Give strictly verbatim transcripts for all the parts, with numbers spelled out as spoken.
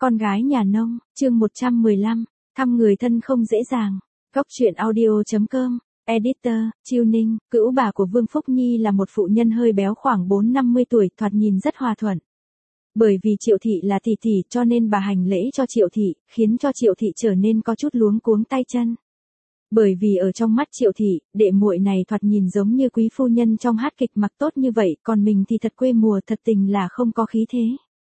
Con gái nhà nông, chương một trăm mười lăm, thăm người thân không dễ dàng. Góc truyện audio chấm com, Editor, Chiêu Ninh, cữu bà của Vương Phúc Nhi là một phụ nhân hơi béo khoảng bốn năm mươi tuổi, thoạt nhìn rất hòa thuận. Bởi vì Triệu Thị là tỷ tỷ cho nên bà hành lễ cho Triệu Thị, khiến cho Triệu Thị trở nên có chút luống cuống tay chân. Bởi vì ở trong mắt Triệu Thị, đệ muội này thoạt nhìn giống như quý phu nhân trong hát kịch mặc tốt như vậy, còn mình thì thật quê mùa, thật tình là không có khí thế.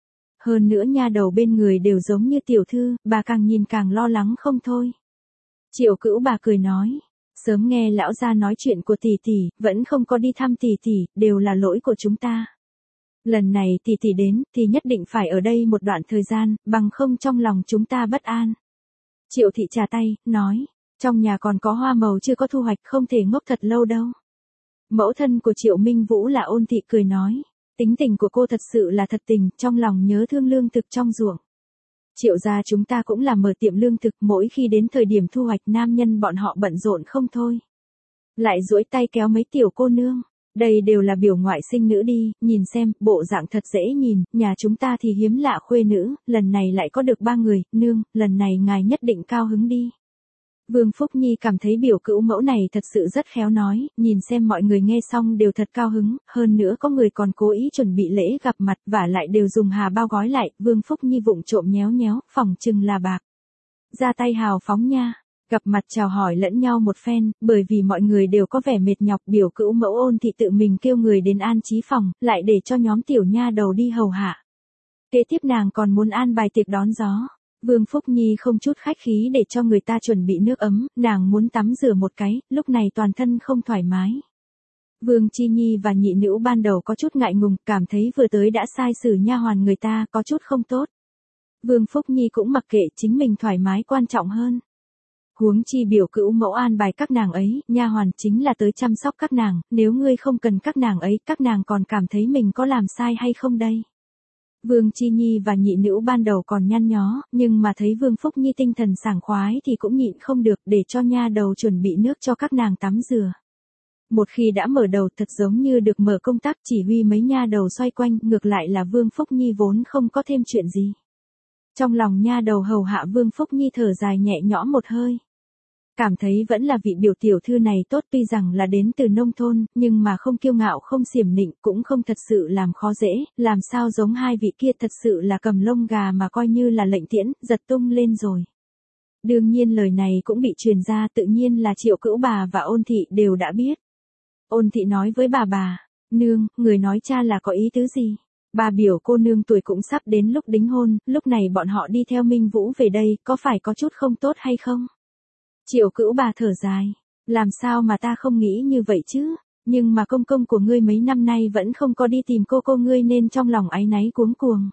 Hơn nữa nha đầu bên người đều giống như tiểu thư, bà càng nhìn càng lo lắng không thôi. Triệu cữu bà cười nói, sớm nghe lão gia nói chuyện của tỷ tỷ, vẫn không có đi thăm tỷ tỷ, đều là lỗi của chúng ta. Lần này tỷ tỷ đến, thì nhất định phải ở đây một đoạn thời gian, bằng không trong lòng chúng ta bất an. Triệu Thị trà tay, nói, trong nhà còn có hoa màu chưa có thu hoạch, không thể ngốc thật lâu đâu. Mẫu thân của Triệu Minh Vũ là Ôn Thị cười nói, tính tình của cô thật sự là thật tình, trong lòng nhớ thương lương thực trong ruộng. Triệu gia chúng ta cũng là mở tiệm lương thực, mỗi khi đến thời điểm thu hoạch nam nhân bọn họ bận rộn không thôi. Lại duỗi tay kéo mấy tiểu cô nương, đây đều là biểu ngoại sinh nữ đi, nhìn xem, bộ dạng thật dễ nhìn, nhà chúng ta thì hiếm lạ khuê nữ, lần này lại có được ba người, nương, lần này ngài nhất định cao hứng đi. Vương Phúc Nhi cảm thấy biểu cữu mẫu này thật sự rất khéo nói, nhìn xem mọi người nghe xong đều thật cao hứng, hơn nữa có người còn cố ý chuẩn bị lễ gặp mặt và lại đều dùng hà bao gói lại, Vương Phúc Nhi vụng trộm nhéo nhéo, phỏng chừng là bạc. Ra tay hào phóng nha, gặp mặt chào hỏi lẫn nhau một phen, bởi vì mọi người đều có vẻ mệt nhọc, biểu cữu mẫu Ôn Thị tự mình kêu người đến an trí phòng, lại để cho nhóm tiểu nha đầu đi hầu hạ. Kế tiếp nàng còn muốn an bài tiệc đón gió. Vương Phúc Nhi không chút khách khí để cho người ta chuẩn bị nước ấm, nàng muốn tắm rửa một cái, lúc này toàn thân không thoải mái. Vương Chi Nhi và nhị nữ ban đầu có chút ngại ngùng, cảm thấy vừa tới đã sai xử nha hoàn người ta, có chút không tốt. Vương Phúc Nhi cũng mặc kệ, chính mình thoải mái quan trọng hơn. Huống chi biểu cữu mẫu an bài các nàng ấy, nha hoàn chính là tới chăm sóc các nàng, nếu ngươi không cần các nàng ấy, các nàng còn cảm thấy mình có làm sai hay không đây? Vương Chi Nhi và nhị nữ ban đầu còn nhăn nhó, nhưng mà thấy Vương Phúc Nhi tinh thần sảng khoái thì cũng nhịn không được, để cho nha đầu chuẩn bị nước cho các nàng tắm rửa. Một khi đã mở đầu thật giống như được mở công tác, chỉ huy mấy nha đầu xoay quanh, ngược lại là Vương Phúc Nhi vốn không có thêm chuyện gì. Trong lòng nha đầu hầu hạ Vương Phúc Nhi thở dài nhẹ nhõm một hơi. Cảm thấy vẫn là vị biểu tiểu thư này tốt, tuy rằng là đến từ nông thôn, nhưng mà không kiêu ngạo không xiểm nịnh, cũng không thật sự làm khó dễ, làm sao giống hai vị kia thật sự là cầm lông gà mà coi như là lệnh tiễn, giật tung lên rồi. Đương nhiên lời này cũng bị truyền ra, tự nhiên là Triệu cữu bà và Ôn Thị đều đã biết. Ôn Thị nói với bà bà, nương, người nói cha là có ý tứ gì? Bà biểu cô nương tuổi cũng sắp đến lúc đính hôn, lúc này bọn họ đi theo Minh Vũ về đây, có phải có chút không tốt hay không? Triệu cữu bà thở dài, làm sao mà ta không nghĩ như vậy chứ, nhưng mà công công của ngươi mấy năm nay vẫn không có đi tìm cô cô ngươi nên trong lòng áy náy cuống cuồng.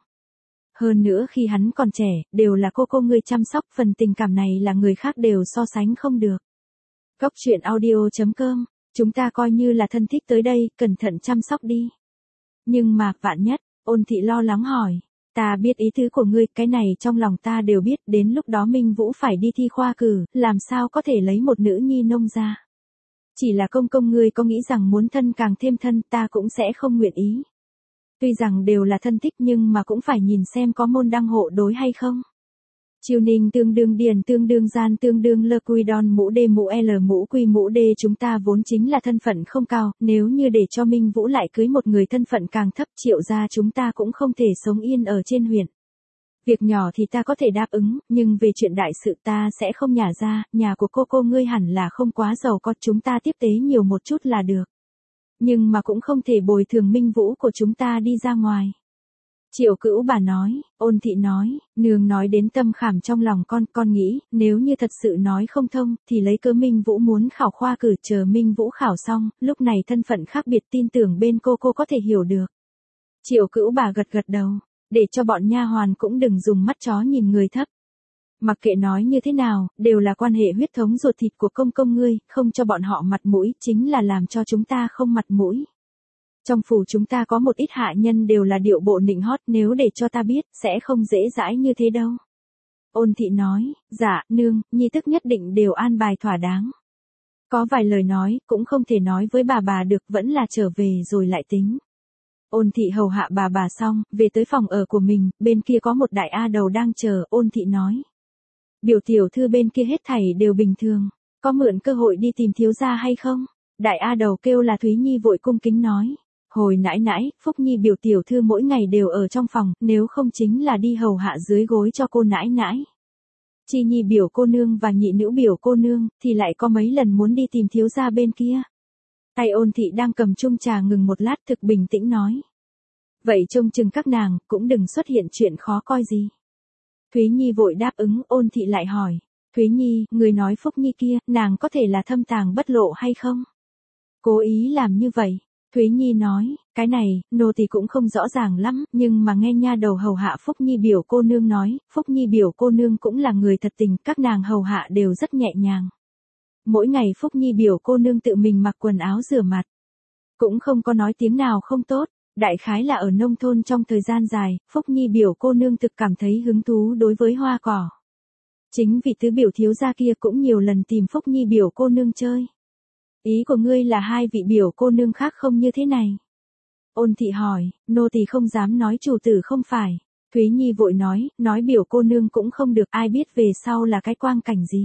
Hơn nữa khi hắn còn trẻ, đều là cô cô ngươi chăm sóc, phần tình cảm này là người khác đều so sánh không được. Góc truyện audio chấm com, chúng ta coi như là thân thích tới đây, cẩn thận chăm sóc đi. Nhưng mà, vạn nhất, Ôn Thị lo lắng hỏi. Ta biết ý tứ của ngươi, cái này trong lòng ta đều biết, đến lúc đó Minh Vũ phải đi thi khoa cử, làm sao có thể lấy một nữ nhi nông ra. Chỉ là công công ngươi có nghĩ rằng muốn thân càng thêm thân, ta cũng sẽ không nguyện ý. Tuy rằng đều là thân thích nhưng mà cũng phải nhìn xem có môn đăng hộ đối hay không. Chiêu Ninh tương đương điền tương đương gian tương đương lơ quy đòn mũ đê mũ L mũ quy mũ đê, chúng ta vốn chính là thân phận không cao, nếu như để cho Minh Vũ lại cưới một người thân phận càng thấp, Triệu gia chúng ta cũng không thể sống yên ở trên huyện. Việc nhỏ thì ta có thể đáp ứng, nhưng về chuyện đại sự ta sẽ không nhả ra, nhà của cô cô ngươi hẳn là không quá giàu có, chúng ta tiếp tế nhiều một chút là được. Nhưng mà cũng không thể bồi thường Minh Vũ của chúng ta đi ra ngoài. Triệu cữu bà nói, Ôn Thị nói, nương nói đến tâm khảm trong lòng con, con nghĩ, nếu như thật sự nói không thông, thì lấy cớ Minh Vũ muốn khảo khoa cử, chờ Minh Vũ khảo xong, lúc này thân phận khác biệt, tin tưởng bên cô cô có thể hiểu được. Triệu cữu bà gật gật đầu, để cho bọn nha hoàn cũng đừng dùng mắt chó nhìn người thấp. Mặc kệ nói như thế nào, đều là quan hệ huyết thống ruột thịt của công công ngươi, không cho bọn họ mặt mũi, chính là làm cho chúng ta không mặt mũi. Trong phủ chúng ta có một ít hạ nhân đều là điệu bộ nịnh hót, nếu để cho ta biết, sẽ không dễ dãi như thế đâu. Ôn Thị nói, dạ, nương, nhi tức nhất định đều an bài thỏa đáng. Có vài lời nói, cũng không thể nói với bà bà được, vẫn là trở về rồi lại tính. Ôn thị hầu hạ bà bà xong, về tới phòng ở của mình, bên kia có một đại a đầu đang chờ, ôn thị nói. Biểu tiểu thư bên kia hết thảy đều bình thường, có mượn cơ hội đi tìm thiếu gia hay không? Đại a đầu kêu là Thúy Nhi vội cung kính nói. Hồi nãi nãi, Phúc Nhi biểu tiểu thư mỗi ngày đều ở trong phòng, nếu không chính là đi hầu hạ dưới gối cho cô nãi nãi. Chi Nhi biểu cô nương và nhị nữ biểu cô nương, thì lại có mấy lần muốn đi tìm thiếu gia bên kia. Tay ôn thị đang cầm chung trà ngừng một lát thực bình tĩnh nói. Vậy trông chừng các nàng, cũng đừng xuất hiện chuyện khó coi gì. Thúy Nhi vội đáp ứng, ôn thị lại hỏi. Thúy Nhi, người nói Phúc Nhi kia, nàng có thể là thâm tàng bất lộ hay không? Cố ý làm như vậy. Thúy Nhi nói, cái này, nô tỳ cũng không rõ ràng lắm, nhưng mà nghe nha đầu hầu hạ Phúc Nhi biểu cô nương nói, Phúc Nhi biểu cô nương cũng là người thật tình, các nàng hầu hạ đều rất nhẹ nhàng. Mỗi ngày Phúc Nhi biểu cô nương tự mình mặc quần áo rửa mặt. Cũng không có nói tiếng nào không tốt, đại khái là ở nông thôn trong thời gian dài, Phúc Nhi biểu cô nương thực cảm thấy hứng thú đối với hoa cỏ. Chính vì tứ biểu thiếu gia kia cũng nhiều lần tìm Phúc Nhi biểu cô nương chơi. Ý của ngươi là hai vị biểu cô nương khác không như thế này. Ôn thị hỏi, nô tỳ không dám nói chủ tử không phải. Thúy Nhi vội nói, nói biểu cô nương cũng không được, ai biết về sau là cái quang cảnh gì.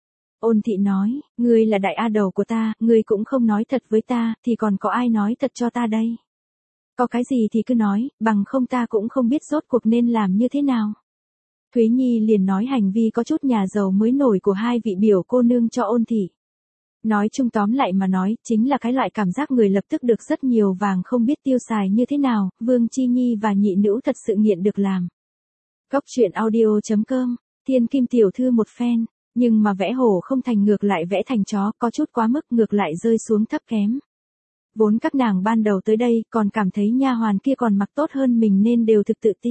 Ôn thị nói, ngươi là đại a đầu của ta, ngươi cũng không nói thật với ta, thì còn có ai nói thật cho ta đây. Có cái gì thì cứ nói, bằng không ta cũng không biết rốt cuộc nên làm như thế nào. Thúy Nhi liền nói hành vi có chút nhà giàu mới nổi của hai vị biểu cô nương cho ôn thị. Nói chung tóm lại mà nói, chính là cái loại cảm giác người lập tức được rất nhiều vàng không biết tiêu xài như thế nào, Vương Chi Nhi và nhị nữ thật sự nghiện được làm. Góc truyện audio chấm com, Thiên Kim tiểu thư một phen, nhưng mà vẽ hổ không thành ngược lại vẽ thành chó, có chút quá mức ngược lại rơi xuống thấp kém. Vốn các nàng ban đầu tới đây còn cảm thấy nha hoàn kia còn mặc tốt hơn mình nên đều thực tự ti.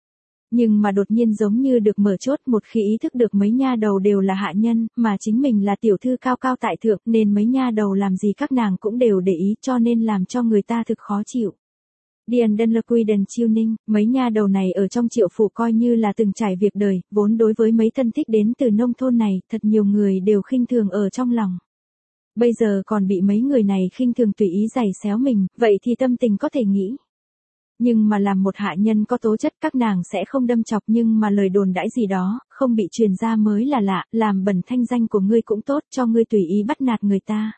Nhưng mà đột nhiên giống như được mở chốt một khi ý thức được mấy nha đầu đều là hạ nhân, mà chính mình là tiểu thư cao cao tại thượng nên mấy nha đầu làm gì các nàng cũng đều để ý cho nên làm cho người ta thực khó chịu. Điền Đơn Lơ Quy Đần Chiêu Ninh, mấy nha đầu này ở trong Triệu phủ coi như là từng trải việc đời, vốn đối với mấy thân thích đến từ nông thôn này, thật nhiều người đều khinh thường ở trong lòng. Bây giờ còn bị mấy người này khinh thường tùy ý giày xéo mình, vậy thì tâm tình có thể nghĩ. Nhưng mà làm một hạ nhân có tố chất các nàng sẽ không đâm chọc nhưng mà lời đồn đãi gì đó, không bị truyền ra mới là lạ, làm bẩn thanh danh của ngươi cũng tốt cho ngươi tùy ý bắt nạt người ta.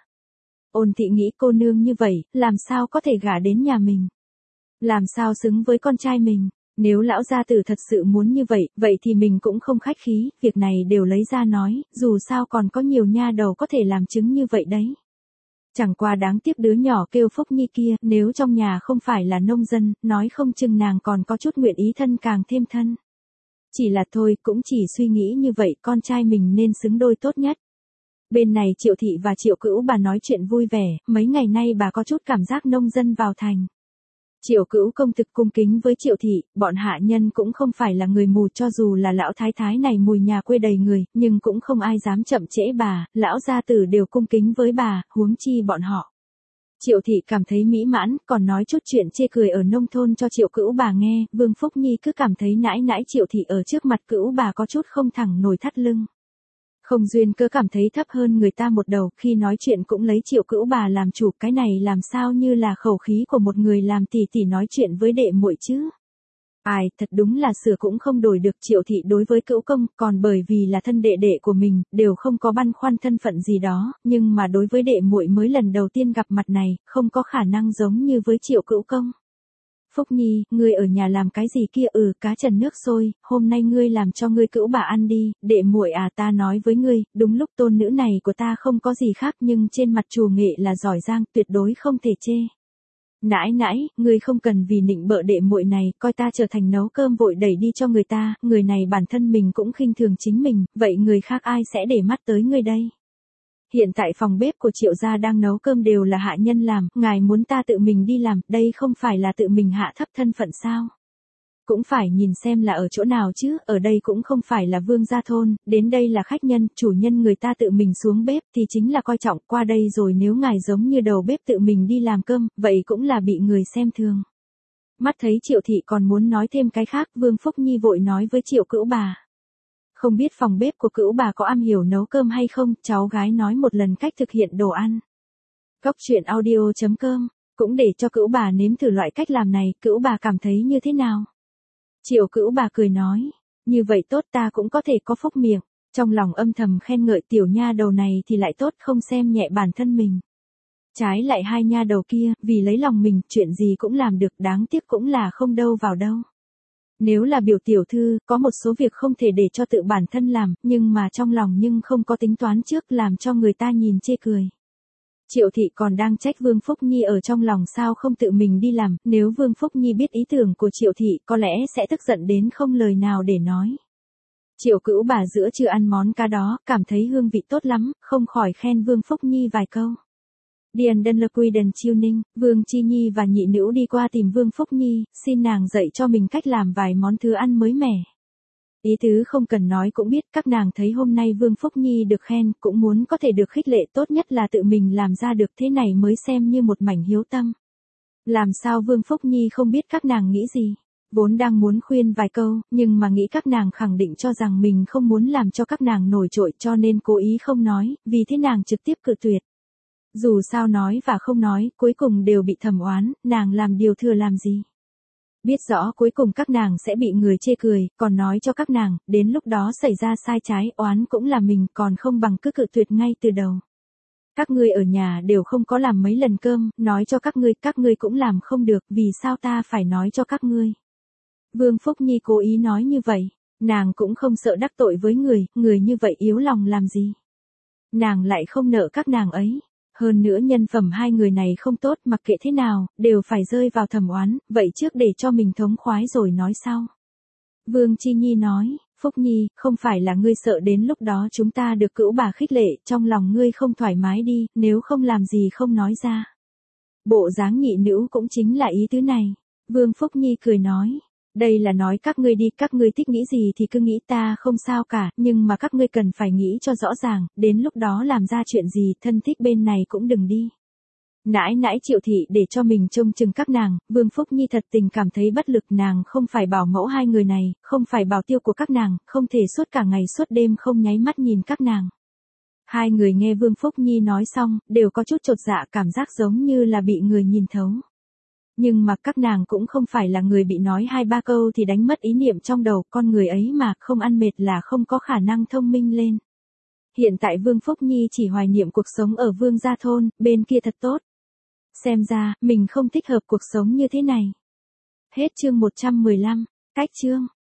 Ôn thị nghĩ cô nương như vậy, làm sao có thể gả đến nhà mình? Làm sao xứng với con trai mình? Nếu lão gia tử thật sự muốn như vậy, vậy thì mình cũng không khách khí, việc này đều lấy ra nói, dù sao còn có nhiều nha đầu có thể làm chứng như vậy đấy. Chẳng qua đáng tiếc đứa nhỏ kêu Phúc Nhi kia, nếu trong nhà không phải là nông dân, nói không chừng nàng còn có chút nguyện ý thân càng thêm thân. Chỉ là thôi, cũng chỉ suy nghĩ như vậy, con trai mình nên xứng đôi tốt nhất. Bên này Triệu thị và Triệu Cữu bà nói chuyện vui vẻ, mấy ngày nay bà có chút cảm giác nông dân vào thành. Triệu Cữu công thực cung kính với Triệu thị, bọn hạ nhân cũng không phải là người mù cho dù là lão thái thái này mùi nhà quê đầy người, nhưng cũng không ai dám chậm trễ bà, lão gia tử đều cung kính với bà, huống chi bọn họ. Triệu thị cảm thấy mỹ mãn, còn nói chút chuyện chê cười ở nông thôn cho Triệu Cữu bà nghe, Vương Phúc Nhi cứ cảm thấy nãi nãi Triệu thị ở trước mặt Cữu bà có chút không thẳng nổi thắt lưng. Không duyên cớ cảm thấy thấp hơn người ta một đầu, khi nói chuyện cũng lấy Triệu Cữu bà làm chủ, cái này làm sao như là khẩu khí của một người làm tỷ tỷ nói chuyện với đệ muội chứ. Ai, thật đúng là sửa cũng không đổi được. Triệu thị đối với Cữu công, còn bởi vì là thân đệ đệ của mình, đều không có băn khoăn thân phận gì đó, nhưng mà đối với đệ muội mới lần đầu tiên gặp mặt này, không có khả năng giống như với Triệu Cữu công. Phúc Nhi, ngươi ở nhà làm cái gì kia? Ừ, cá trần nước sôi, hôm nay ngươi làm cho ngươi Cữu bà ăn đi, đệ muội à, ta nói với ngươi, đúng lúc tôn nữ này của ta không có gì khác nhưng trên mặt trù nghệ là giỏi giang, tuyệt đối không thể chê. Nãi nãi, ngươi không cần vì nịnh bợ đệ muội này, coi ta trở thành nấu cơm vội đẩy đi cho người ta, người này bản thân mình cũng khinh thường chính mình, vậy người khác ai sẽ để mắt tới ngươi đây? Hiện tại phòng bếp của Triệu gia đang nấu cơm đều là hạ nhân làm, ngài muốn ta tự mình đi làm, đây không phải là tự mình hạ thấp thân phận sao? Cũng phải nhìn xem là ở chỗ nào chứ, ở đây cũng không phải là vương gia thôn, đến đây là khách nhân, chủ nhân người ta tự mình xuống bếp thì chính là coi trọng, qua đây rồi nếu ngài giống như đầu bếp tự mình đi làm cơm, vậy cũng là bị người xem thường. Mắt thấy Triệu thị còn muốn nói thêm cái khác, Vương Phúc Nhi vội nói với Triệu Cữu bà. Không biết phòng bếp của Cữu bà có am hiểu nấu cơm hay không, cháu gái nói một lần cách thực hiện đồ ăn. Góc truyện audio chấm com cũng để cho cữu bà nếm thử loại cách làm này, cữu bà cảm thấy như thế nào? Triệu cữu bà cười nói, như vậy tốt, ta cũng có thể có phúc miệng, trong lòng âm thầm khen ngợi tiểu nha đầu này thì lại tốt, không xem nhẹ bản thân mình. Trái lại hai nha đầu kia, vì lấy lòng mình, chuyện gì cũng làm được, đáng tiếc cũng là không đâu vào đâu. Nếu là biểu tiểu thư, có một số việc không thể để cho tự bản thân làm, nhưng mà trong lòng nhưng không có tính toán trước, làm cho người ta nhìn chê cười. Triệu thị còn đang trách Vương Phúc Nhi ở trong lòng sao không tự mình đi làm, nếu Vương Phúc Nhi biết ý tưởng của Triệu thị có lẽ sẽ tức giận đến không lời nào để nói. Triệu cữu bà giữa chưa ăn món cá đó, cảm thấy hương vị tốt lắm, không khỏi khen Vương Phúc Nhi vài câu. Điền Đơn Lộc Quy Đần Chiêu Ninh, Vương Chi Nhi và nhị nữ đi qua tìm Vương Phúc Nhi, xin nàng dạy cho mình cách làm vài món thứ ăn mới mẻ. Ý tứ không cần nói cũng biết, các nàng thấy hôm nay Vương Phúc Nhi được khen, cũng muốn có thể được khích lệ, tốt nhất là tự mình làm ra được, thế này mới xem như một mảnh hiếu tâm. Làm sao Vương Phúc Nhi không biết các nàng nghĩ gì? Vốn đang muốn khuyên vài câu, nhưng mà nghĩ các nàng khẳng định cho rằng mình không muốn làm cho các nàng nổi trội, cho nên cố ý không nói, vì thế nàng trực tiếp cự tuyệt. Dù sao nói và không nói, cuối cùng đều bị thầm oán, nàng làm điều thừa làm gì? Biết rõ cuối cùng các nàng sẽ bị người chê cười, còn nói cho các nàng, đến lúc đó xảy ra sai trái, oán cũng là mình, còn không bằng cứ cự tuyệt ngay từ đầu. Các ngươi ở nhà đều không có làm mấy lần cơm, nói cho các ngươi, các ngươi cũng làm không được, vì sao ta phải nói cho các ngươi? Vương Phúc Nhi cố ý nói như vậy, nàng cũng không sợ đắc tội với người, người như vậy yếu lòng làm gì? Nàng lại không nợ các nàng ấy. Hơn nữa nhân phẩm hai người này không tốt, mặc kệ thế nào, đều phải rơi vào thầm oán, vậy trước để cho mình thống khoái rồi nói sau. Vương Chi Nhi nói, Phúc Nhi, không phải là ngươi sợ đến lúc đó chúng ta được cữu bà khích lệ, trong lòng ngươi không thoải mái đi, nếu không làm gì không nói ra. Bộ dáng nhị nữ cũng chính là ý tứ này. Vương Phúc Nhi cười nói, đây là nói các ngươi đi, các ngươi thích nghĩ gì thì cứ nghĩ, ta không sao cả, nhưng mà các ngươi cần phải nghĩ cho rõ ràng, đến lúc đó làm ra chuyện gì, thân thích bên này cũng đừng đi. Nãi nãi Triệu thị để cho mình trông chừng các nàng, Vương Phúc Nhi thật tình cảm thấy bất lực, nàng không phải bảo mẫu hai người này, không phải bảo tiêu của các nàng, không thể suốt cả ngày suốt đêm không nháy mắt nhìn các nàng. Hai người nghe Vương Phúc Nhi nói xong, đều có chút chột dạ, cảm giác giống như là bị người nhìn thấu. Nhưng mà các nàng cũng không phải là người bị nói hai ba câu thì đánh mất ý niệm trong đầu, con người ấy mà không ăn mệt là không có khả năng thông minh lên. Hiện tại Vương Phúc Nhi chỉ hoài niệm cuộc sống ở Vương gia thôn, bên kia thật tốt. Xem ra, mình không thích hợp cuộc sống như thế này. Hết chương một trăm mười lăm, cách chương.